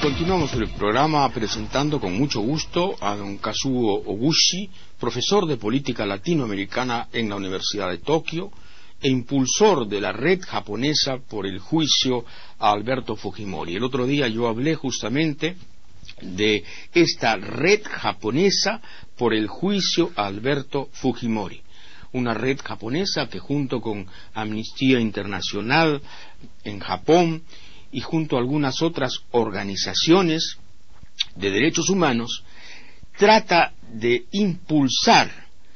Continuamos el programa presentando con mucho gusto a don Kazuo Oguchi, profesor de política latinoamericana en la Universidad de Tokio e impulsor de la red japonesa por el juicio a Alberto Fujimori. El otro día yo hablé justamente de esta red japonesa por el juicio a Alberto Fujimori. Una red japonesa que junto con Amnistía Internacional en Japón y junto a algunas otras organizaciones de derechos humanos trata de impulsar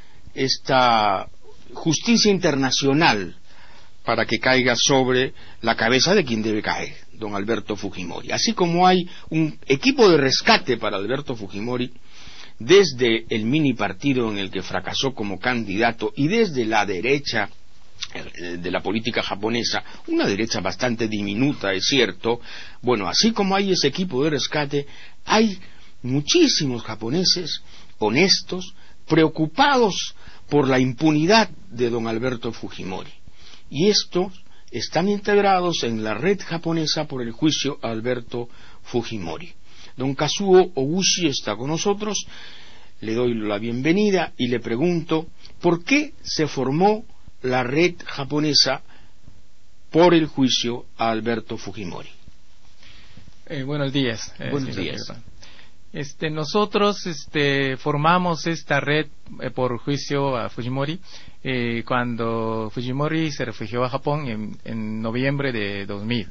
esta justicia internacional para que caiga sobre la cabeza de quien debe caer, don Alberto Fujimori. Así como hay un equipo de rescate para Alberto Fujimori desde el mini partido en el que fracasó como candidato y desde la derecha de la política japonesa, una derecha bastante diminuta, es cierto. Bueno, así como hay ese equipo de rescate, hay muchísimos japoneses honestos, preocupados por la impunidad de don Alberto Fujimori. Y estos están integrados en la red japonesa por el juicio a Alberto Fujimori. Don Kazuo Oguchi está con nosotros, le doy la bienvenida y le pregunto ¿por qué se formó la red japonesa por el juicio a Alberto Fujimori? Buenos días. Buenos días. Nosotros formamos esta red por juicio a Fujimori cuando Fujimori se refugió a Japón en noviembre de 2000.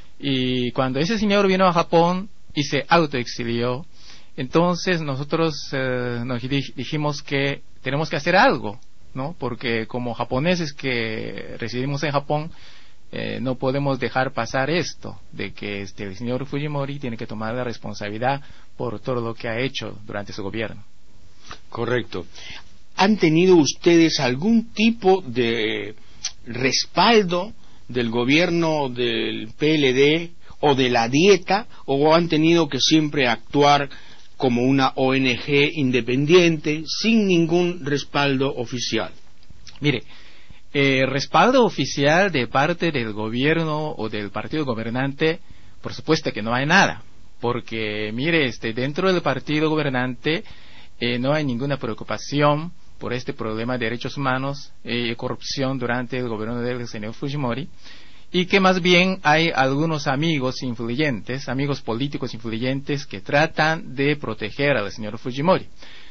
Y cuando ese señor vino a Japón y se autoexilió, entonces nosotros nos dijimos que tenemos que hacer algo, ¿no? Porque como japoneses que residimos en Japón, no podemos dejar pasar esto, de que el señor Fujimori tiene que tomar la responsabilidad por todo lo que ha hecho durante su gobierno. Correcto. ¿Han tenido ustedes algún tipo de respaldo del gobierno del PLD o de la Dieta, o han tenido que siempre actuar como una ONG independiente sin ningún respaldo oficial? Mire, respaldo oficial de parte del gobierno o del partido gobernante, por supuesto que no hay nada, porque mire, dentro del partido gobernante no hay ninguna preocupación por este problema de derechos humanos y corrupción durante el gobierno del señor Fujimori, y que más bien hay algunos amigos influyentes, amigos políticos influyentes que tratan de proteger al señor Fujimori.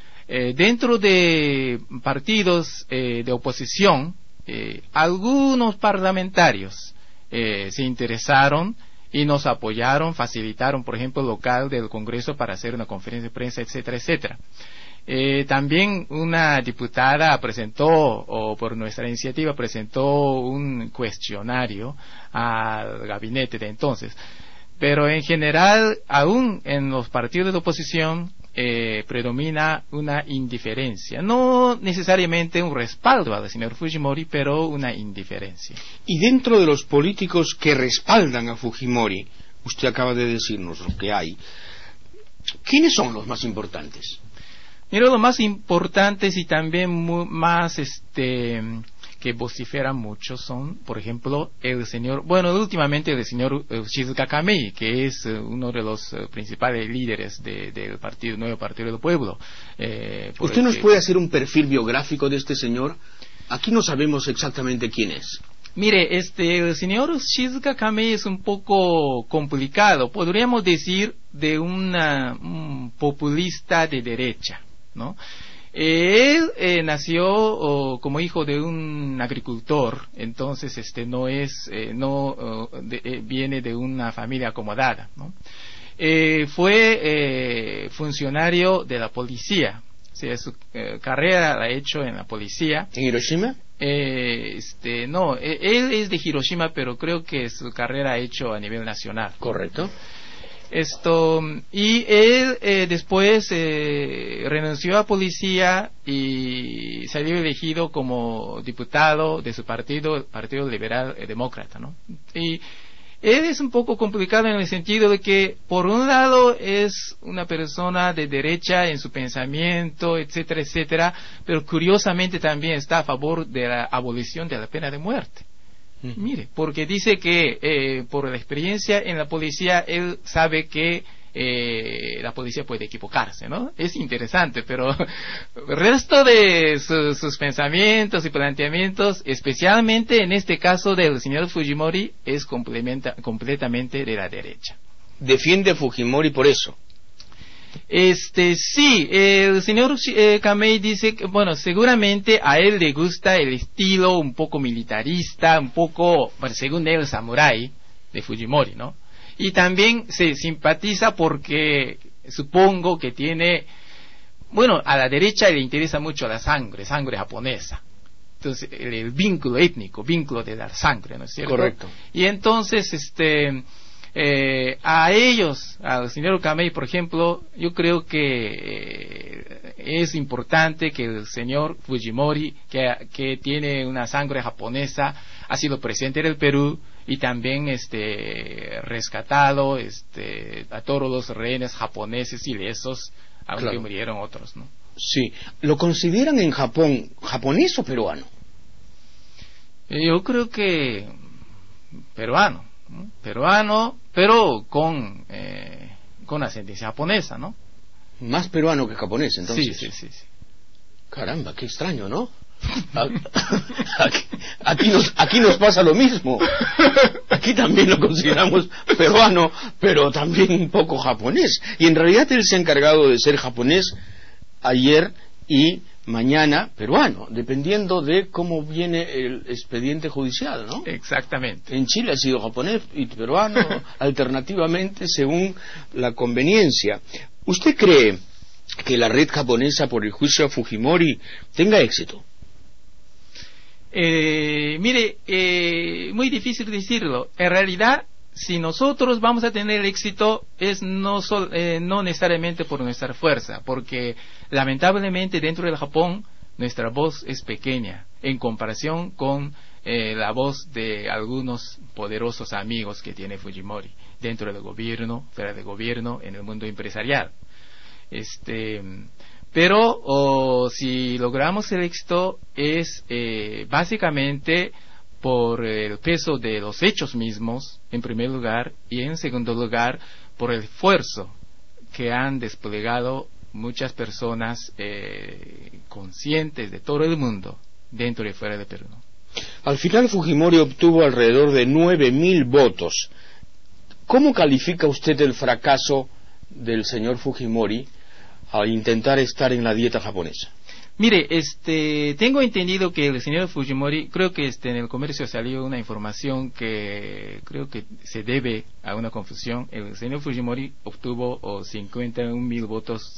Dentro de partidos de oposición, algunos parlamentarios se interesaron y nos apoyaron, facilitaron, por ejemplo, el local del Congreso para hacer una conferencia de prensa, etcétera, etcétera. También una diputada por nuestra iniciativa, presentó un cuestionario al gabinete de entonces. Pero en general, aún en los partidos de oposición, predomina una indiferencia. No necesariamente un respaldo al señor Fujimori, pero una indiferencia. Y dentro de los políticos que respaldan a Fujimori, usted acaba de decirnos lo que hay, ¿quiénes son los más importantes? Mira, los más importantes y también más que vociferan mucho son, por ejemplo, últimamente el señor Shizuka Kamei, que es uno de los principales líderes del nuevo Partido del Pueblo. ¿Usted nos puede hacer un perfil biográfico de este señor? Aquí no sabemos exactamente quién es. Mire, el señor Shizuka Kamei es un poco complicado, podríamos decir de un populista de derecha, ¿no? Él nació como hijo de un agricultor, entonces viene de una familia acomodada, ¿no? Fue funcionario de la policía, o sea, su carrera la ha hecho en la policía. ¿En Hiroshima? No, él es de Hiroshima, pero creo que su carrera ha hecho a nivel nacional. Correcto. Y él después renunció a policía y salió elegido como diputado de su partido, el Partido Liberal Demócrata, ¿no? Y él es un poco complicado en el sentido de que, por un lado, es una persona de derecha en su pensamiento, etcétera, etcétera, pero curiosamente también está a favor de la abolición de la pena de muerte. Mire, porque dice que por la experiencia en la policía, él sabe que la policía puede equivocarse, ¿no? Es interesante, pero el resto de sus pensamientos y planteamientos, especialmente en este caso del señor Fujimori, es completamente de la derecha. ¿Defiende a Fujimori por eso? Sí, el señor Kamei dice que, bueno, seguramente a él le gusta el estilo un poco militarista, un poco, bueno, según él, samurái de Fujimori, ¿no? Y también se simpatiza porque supongo que tiene, bueno, a la derecha le interesa mucho la sangre japonesa. Entonces, el vínculo étnico, vínculo de la sangre, ¿no es cierto? Correcto. Y entonces, a ellos, al señor Kamei, por ejemplo, yo creo que es importante que el señor Fujimori, que tiene una sangre japonesa, ha sido presidente del Perú y también rescatado a todos los rehenes japoneses ilesos, aunque claro, murieron otros, ¿no? Sí. ¿Lo consideran en Japón japonés o peruano? Yo creo que peruano, ¿no? Peruano, pero con ascendencia japonesa, ¿no? Más peruano que japonés, entonces. Sí. Caramba, qué extraño, ¿no? Aquí nos pasa lo mismo. Aquí también lo consideramos peruano, pero también un poco japonés. Y en realidad él se ha encargado de ser japonés ayer y mañana peruano, dependiendo de cómo viene el expediente judicial, ¿no? Exactamente. En Chile ha sido japonés y peruano alternativamente según la conveniencia. ¿Usted cree que la red japonesa por el juicio a Fujimori tenga éxito? Mire, muy difícil decirlo. En realidad, si nosotros vamos a tener éxito, es no necesariamente por nuestra fuerza, porque lamentablemente dentro del Japón nuestra voz es pequeña en comparación con la voz de algunos poderosos amigos que tiene Fujimori dentro del gobierno, fuera del gobierno, en el mundo empresarial. Pero si logramos el éxito es básicamente por el peso de los hechos mismos, en primer lugar, y en segundo lugar, por el esfuerzo que han desplegado muchas personas conscientes de todo el mundo, dentro y fuera de Perú. Al final Fujimori obtuvo alrededor de 9.000 votos. ¿Cómo califica usted el fracaso del señor Fujimori a intentar estar en la dieta japonesa? Mire, tengo entendido que el señor Fujimori, creo que en el comercio salió una información que creo que se debe a una confusión. El señor Fujimori obtuvo 51.000 votos,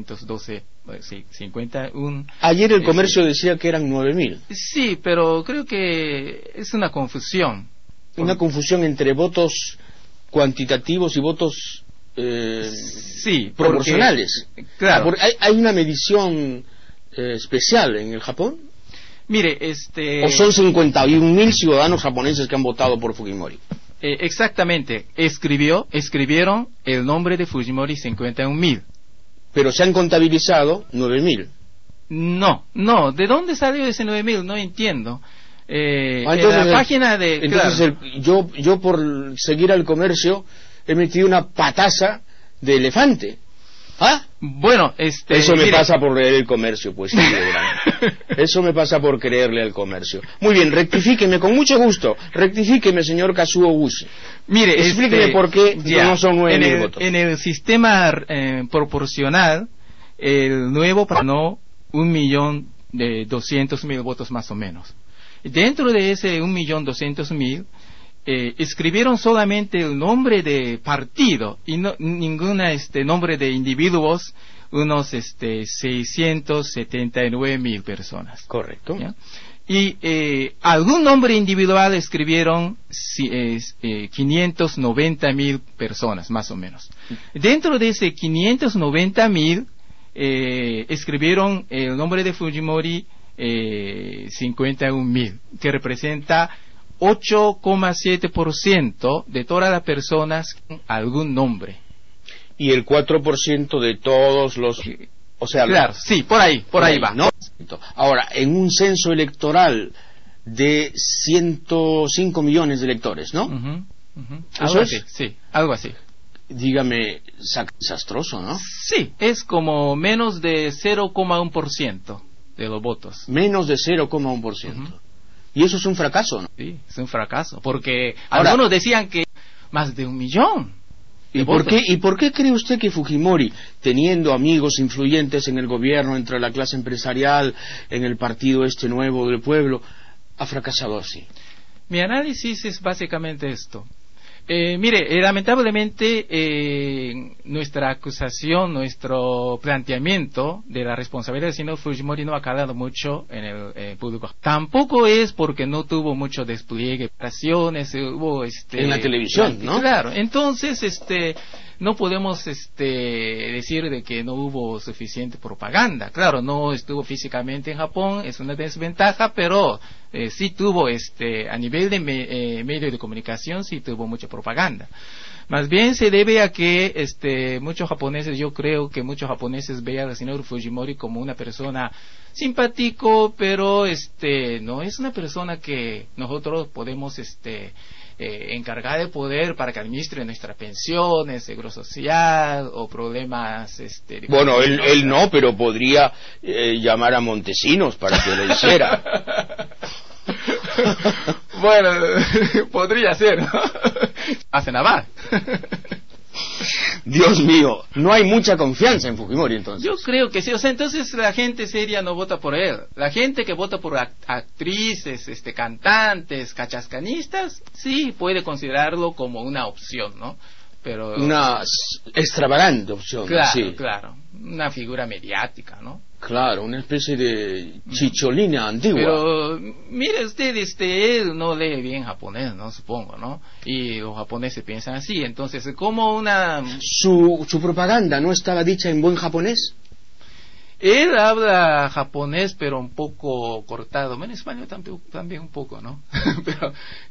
51. Ayer el comercio decía que eran 9.000. Sí, pero creo que es una confusión. Una confusión entre votos cuantitativos y votos sí, proporcionales. Porque, claro. ¿Hay una medición especial en el Japón? Mire, ¿O son 51.000 ciudadanos japoneses que han votado por Fujimori? Exactamente. Escribieron el nombre de Fujimori 51.000. Pero se han contabilizado 9.000. No. ¿De dónde salió ese 9.000? No entiendo. Entonces, en la página de... Entonces, claro. yo por seguir al comercio he metido una pataza de elefante. ¿Ah? Bueno, eso me pasa por leer el comercio, pues. Sí, eso me pasa por creerle al comercio. Muy bien, rectifíqueme, con mucho gusto. Rectifíqueme, señor Kazuo Gushi. Mire, explíqueme por qué no son 9.000 votos. En el sistema proporcional, el nuevo ganó 1.200.000 votos más o menos. Dentro de ese 1.200.000, escribieron solamente el nombre de partido y no ningún nombre de individuos, unos 679.000 personas. Correcto. ¿Ya? Y algún nombre individual escribieron 590.000 personas, más o menos. Dentro de ese 590.000 escribieron el nombre de Fujimori 51.000, que representa 8,7% de todas las personas con algún nombre. Y el 4% de todos los... O sea, claro, sí, por ahí va. ¿No? Ahora, en un censo electoral de 105 millones de electores, ¿no? Algo así, sí, algo así. dígame, desastroso, ¿no? Sí, es como menos de 0,1% de los votos. Menos de 0,1%. Y eso es un fracaso, ¿no? Sí, es un fracaso, porque Ahora, algunos decían que más de 1 millón. ¿Y por qué cree usted que Fujimori, teniendo amigos influyentes en el gobierno, entre la clase empresarial, en el partido este nuevo del pueblo, ha fracasado así? Mi análisis es básicamente esto. Mire, lamentablemente nuestra acusación, nuestro planteamiento de la responsabilidad del señor Fujimori no ha calado mucho en el público. Tampoco es porque no tuvo mucho despliegue, operaciones, hubo en la televisión, ¿no? Claro, entonces no podemos decir de que no hubo suficiente propaganda. Claro, no estuvo físicamente en Japón, es una desventaja, pero sí tuvo a nivel de medios de comunicación, sí tuvo mucha propaganda. Más bien se debe a que muchos japoneses, yo creo que muchos japoneses vean al señor Fujimori como una persona simpático, pero no es una persona que nosotros podemos encargar de poder para que administre nuestras pensiones, seguro social o problemas bueno, él no, pero podría llamar a Montesinos para que lo hiciera. Bueno, podría ser, ¿no? Hace naval. Dios mío, no hay mucha confianza en Fujimori entonces. Yo creo que sí, o sea, entonces la gente seria no vota por él. La gente que vota por actrices, cantantes, cachascanistas, sí puede considerarlo como una opción, ¿no? Pero una extravagante opción. Claro, sí. Claro, una figura mediática, ¿no? Claro, una especie de chicholina antigua. Pero mire usted, él no lee bien japonés, ¿no? Supongo, ¿no? Y los japoneses piensan así, entonces, como una... ¿Su propaganda no estaba dicha en buen japonés? Él habla japonés, pero un poco cortado. En español también un poco, ¿no? Pero,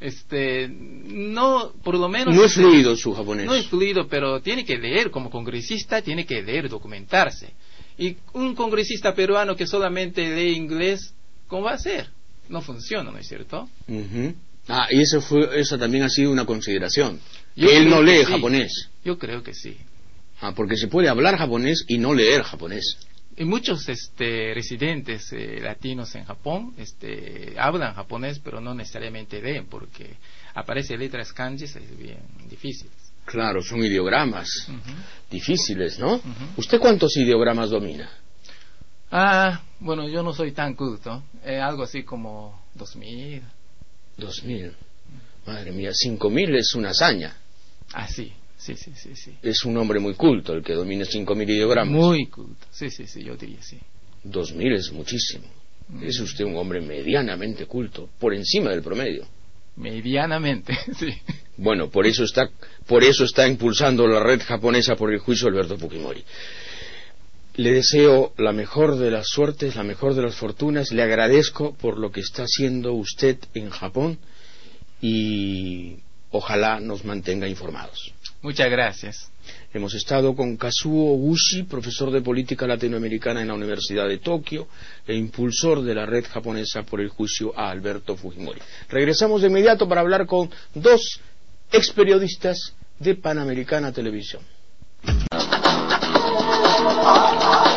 no, por lo menos... No es fluido su japonés. No es fluido, pero tiene que leer, como congresista, tiene que leer, documentarse. Y un congresista peruano que solamente lee inglés, ¿cómo va a ser? No funciona, ¿no es cierto? Ah, y eso también ha sido una consideración. Él no lee japonés. Yo creo que sí. Ah, porque se puede hablar japonés y no leer japonés. Y muchos residentes latinos en Japón hablan japonés, pero no necesariamente leen, porque aparecen letras kanjis, es bien difícil. Claro, son ideogramas difíciles, ¿no? ¿Usted cuántos ideogramas domina? Bueno, yo no soy tan culto. Algo así como 2000. 2000. Madre mía, 5000 es una hazaña. Sí. Es un hombre muy culto el que domine 5000 ideogramas. Muy culto, sí, yo diría sí. 2000 es muchísimo. Es usted un hombre medianamente culto, por encima del promedio. Medianamente, sí. Bueno, por eso está impulsando la red japonesa por el juicio de Alberto Fujimori. Le deseo la mejor de las suertes, la mejor de las fortunas. Le agradezco por lo que está haciendo usted en Japón y ojalá nos mantenga informados. Muchas gracias. Hemos estado con Kazuo Oguchi, profesor de política latinoamericana en la Universidad de Tokio e impulsor de la red japonesa por el juicio a Alberto Fujimori. Regresamos de inmediato para hablar con dos experiodistas de Panamericana Televisión.